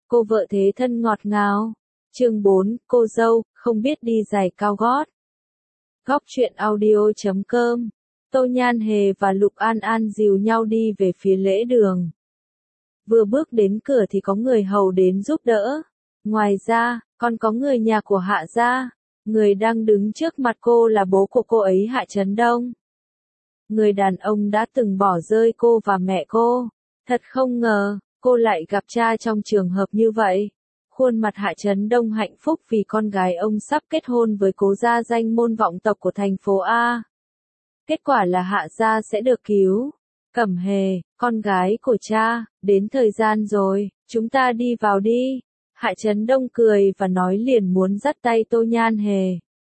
Cô vợ thế thân ngọt ngào. Chương 4, cô dâu, không biết đi giày cao gót. Góc truyện audio.com. Tô Nhan Hề và Lục An An dìu nhau đi về phía lễ đường. Vừa bước đến cửa thì có người hầu đến giúp đỡ. Ngoài ra, còn có người nhà của Hạ gia. Người đang đứng trước mặt cô là bố của cô ấy, Hạ Chấn Đông. Người đàn ông đã từng bỏ rơi cô và mẹ cô. Thật không ngờ, cô lại gặp cha trong trường hợp như vậy. Khuôn mặt Hạ Chấn Đông hạnh phúc vì con gái ông sắp kết hôn với cố gia danh môn vọng tộc của thành phố A. Kết quả là Hạ gia sẽ được cứu. Cẩm Hề, con gái của cha, đến thời gian rồi, chúng ta đi vào đi. Hạ Chấn Đông cười và nói liền muốn dắt tay Tô Nhan Hề.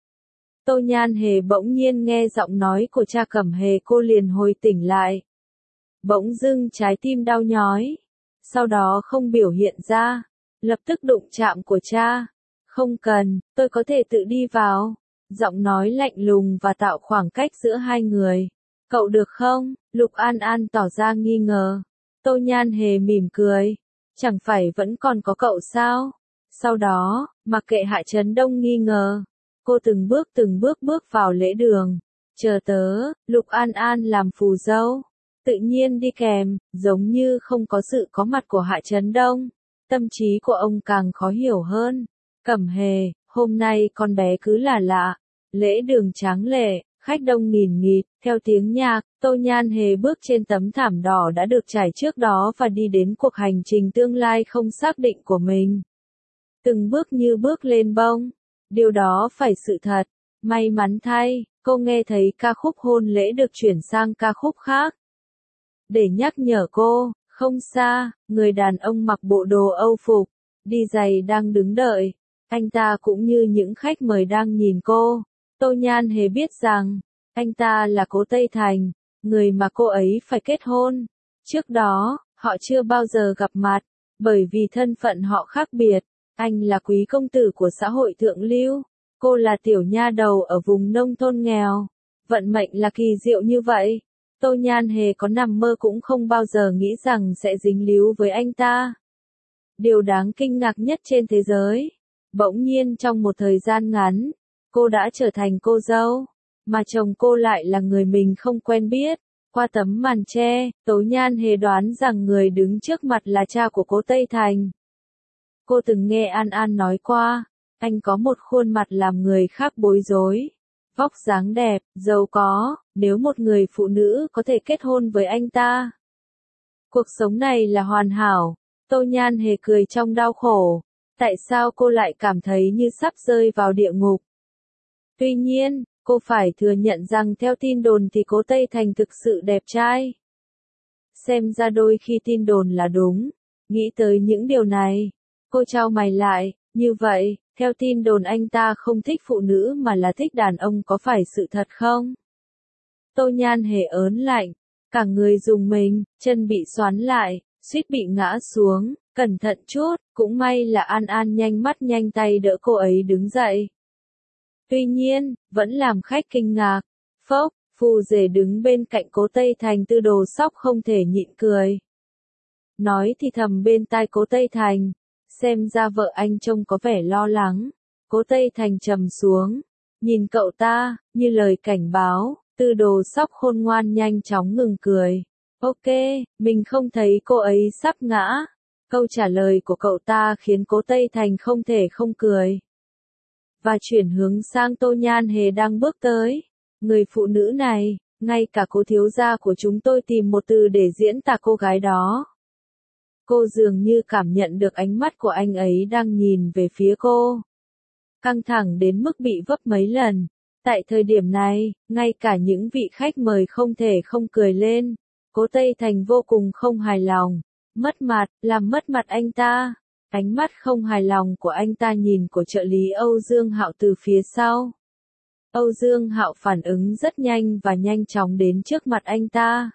Tô Nhan Hề bỗng nhiên nghe giọng nói của cha Cẩm Hề, cô liền hồi tỉnh lại. Bỗng dưng trái tim đau nhói. Sau đó không biểu hiện ra. Lập tức đụng chạm của cha. Không cần, tôi có thể tự đi vào. Giọng nói lạnh lùng và tạo khoảng cách giữa hai người. Cậu được không? Lục An An tỏ ra nghi ngờ. Tô Nhan Hề mỉm cười. Chẳng phải vẫn còn có cậu sao? Sau đó, mặc kệ Hạ Chấn Đông nghi ngờ. Cô từng bước bước vào lễ đường. Chờ tớ, Lục An An làm phù dâu. Tự nhiên đi kèm, giống như không có sự có mặt của Hạ Chấn Đông. Tâm trí của ông càng khó hiểu hơn. Cẩm Hề, hôm nay con bé cứ là lạ. Lễ đường tráng lệ, khách đông nghìn nghịt, theo tiếng nhạc, Tô Nhan Hề bước trên tấm thảm đỏ đã được trải trước đó và đi đến cuộc hành trình tương lai không xác định của mình. Từng bước như bước lên bông. Điều đó phải sự thật. May mắn thay, cô nghe thấy ca khúc hôn lễ được chuyển sang ca khúc khác. Để nhắc nhở cô, không xa, người đàn ông mặc bộ đồ Âu phục, đi giày đang đứng đợi. Anh ta cũng như những khách mời đang nhìn cô. Tô Nhan Hề biết rằng, anh ta là Cố Tây Thành, người mà cô ấy phải kết hôn. Trước đó, họ chưa bao giờ gặp mặt, bởi vì thân phận họ khác biệt. Anh là quý công tử của xã hội thượng lưu, cô là tiểu nha đầu ở vùng nông thôn nghèo. Vận mệnh là kỳ diệu như vậy. Tô Nhan Hề có nằm mơ cũng không bao giờ nghĩ rằng sẽ dính líu với anh ta. Điều đáng kinh ngạc nhất trên thế giới. Bỗng nhiên trong một thời gian ngắn, cô đã trở thành cô dâu, mà chồng cô lại là người mình không quen biết. Qua tấm màn che, Tô Nhan Hề đoán rằng người đứng trước mặt là cha của Cố Tây Thành. Cô từng nghe An An nói qua, anh có một khuôn mặt làm người khác bối rối. Vóc dáng đẹp, giàu có, nếu một người phụ nữ có thể kết hôn với anh ta. Cuộc sống này là hoàn hảo. Tô Nhan Hề cười trong đau khổ. Tại sao cô lại cảm thấy như sắp rơi vào địa ngục? Tuy nhiên, cô phải thừa nhận rằng theo tin đồn thì Cố Tây Thành thực sự đẹp trai. Xem ra đôi khi tin đồn là đúng. Nghĩ tới những điều này, cô chau mày lại, như vậy, theo tin đồn anh ta không thích phụ nữ mà là thích đàn ông, có phải sự thật không? Tô Nhan Hề ớn lạnh, cả người rùng mình, chân bị xoắn lại, suýt bị ngã xuống, cẩn thận chút, cũng may là An An nhanh mắt nhanh tay đỡ cô ấy đứng dậy. Tuy nhiên, vẫn làm khách kinh ngạc. Phốc, phù rể đứng bên cạnh Cố Tây Thành Tư Đồ Sóc không thể nhịn cười. Nói thì thầm bên tai Cố Tây Thành, xem ra vợ anh trông có vẻ lo lắng. Cố Tây Thành trầm xuống, nhìn cậu ta, như lời cảnh báo. Tư Đồ Sóc khôn ngoan nhanh chóng ngừng cười. Ok, mình không thấy cô ấy sắp ngã. Câu trả lời của cậu ta khiến Cố Tây Thành không thể không cười. Và chuyển hướng sang Tô Nhan Hề đang bước tới. Người phụ nữ này, ngay cả Cố thiếu gia của chúng tôi tìm một từ để diễn tả cô gái đó. Cô dường như cảm nhận được ánh mắt của anh ấy đang nhìn về phía cô. Căng thẳng đến mức bị vấp mấy lần. Tại thời điểm này, ngay cả những vị khách mời không thể không cười lên. Cố Tây Thành vô cùng không hài lòng. Mất mặt, làm mất mặt anh ta. Ánh mắt không hài lòng của anh ta nhìn của trợ lý Âu Dương Hạo từ phía sau. Âu Dương Hạo phản ứng rất nhanh và nhanh chóng đến trước mặt anh ta.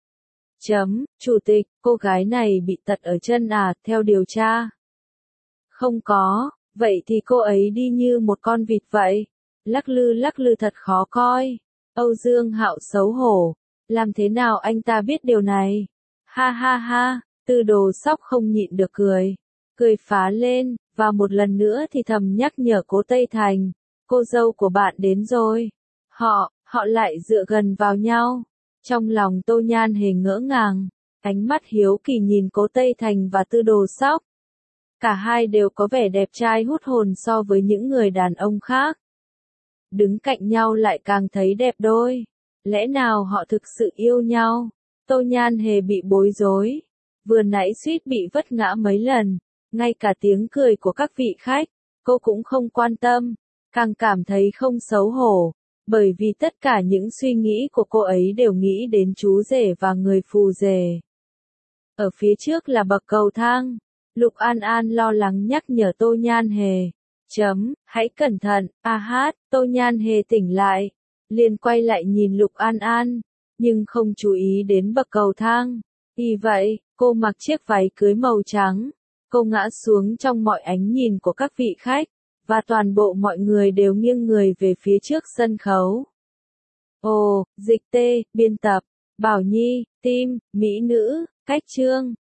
Chủ tịch, cô gái này bị tật ở chân à, theo điều tra. Không có, vậy thì cô ấy đi như một con vịt vậy. Lắc lư thật khó coi. Âu Dương Hạo xấu hổ. Làm thế nào anh ta biết điều này? Ha ha ha, Tư Đồ Sóc không nhịn được cười. cười phá lên, và một lần nữa thì thầm nhắc nhở Cố Tây Thành, cô dâu của bạn đến rồi. Họ lại dựa gần vào nhau. Trong lòng Tô Nhan Hề ngỡ ngàng, ánh mắt hiếu kỳ nhìn Cố Tây Thành và Tư Đồ Sóc. Cả hai đều có vẻ đẹp trai hút hồn so với những người đàn ông khác. Đứng cạnh nhau lại càng thấy đẹp đôi. Lẽ nào họ thực sự yêu nhau? Tô Nhan Hề bị bối rối. Vừa nãy suýt bị vấp ngã mấy lần. Ngay cả tiếng cười của các vị khách, cô cũng không quan tâm. Càng cảm thấy không xấu hổ. Bởi vì tất cả những suy nghĩ của cô ấy đều nghĩ đến chú rể và người phù rể. Ở phía trước là bậc cầu thang. Lục An An lo lắng nhắc nhở Tô Nhan Hề. Hãy cẩn thận, Tô Nhan Hề tỉnh lại. Liền quay lại nhìn Lục An An, nhưng không chú ý đến bậc cầu thang. Vì vậy, cô mặc chiếc váy cưới màu trắng. Cô ngã xuống trong mọi ánh nhìn của các vị khách, và toàn bộ mọi người đều nghiêng người về phía trước sân khấu. Ồ, Dịch Tê, biên tập, Bảo Nhi, team, mỹ nữ, cách chương.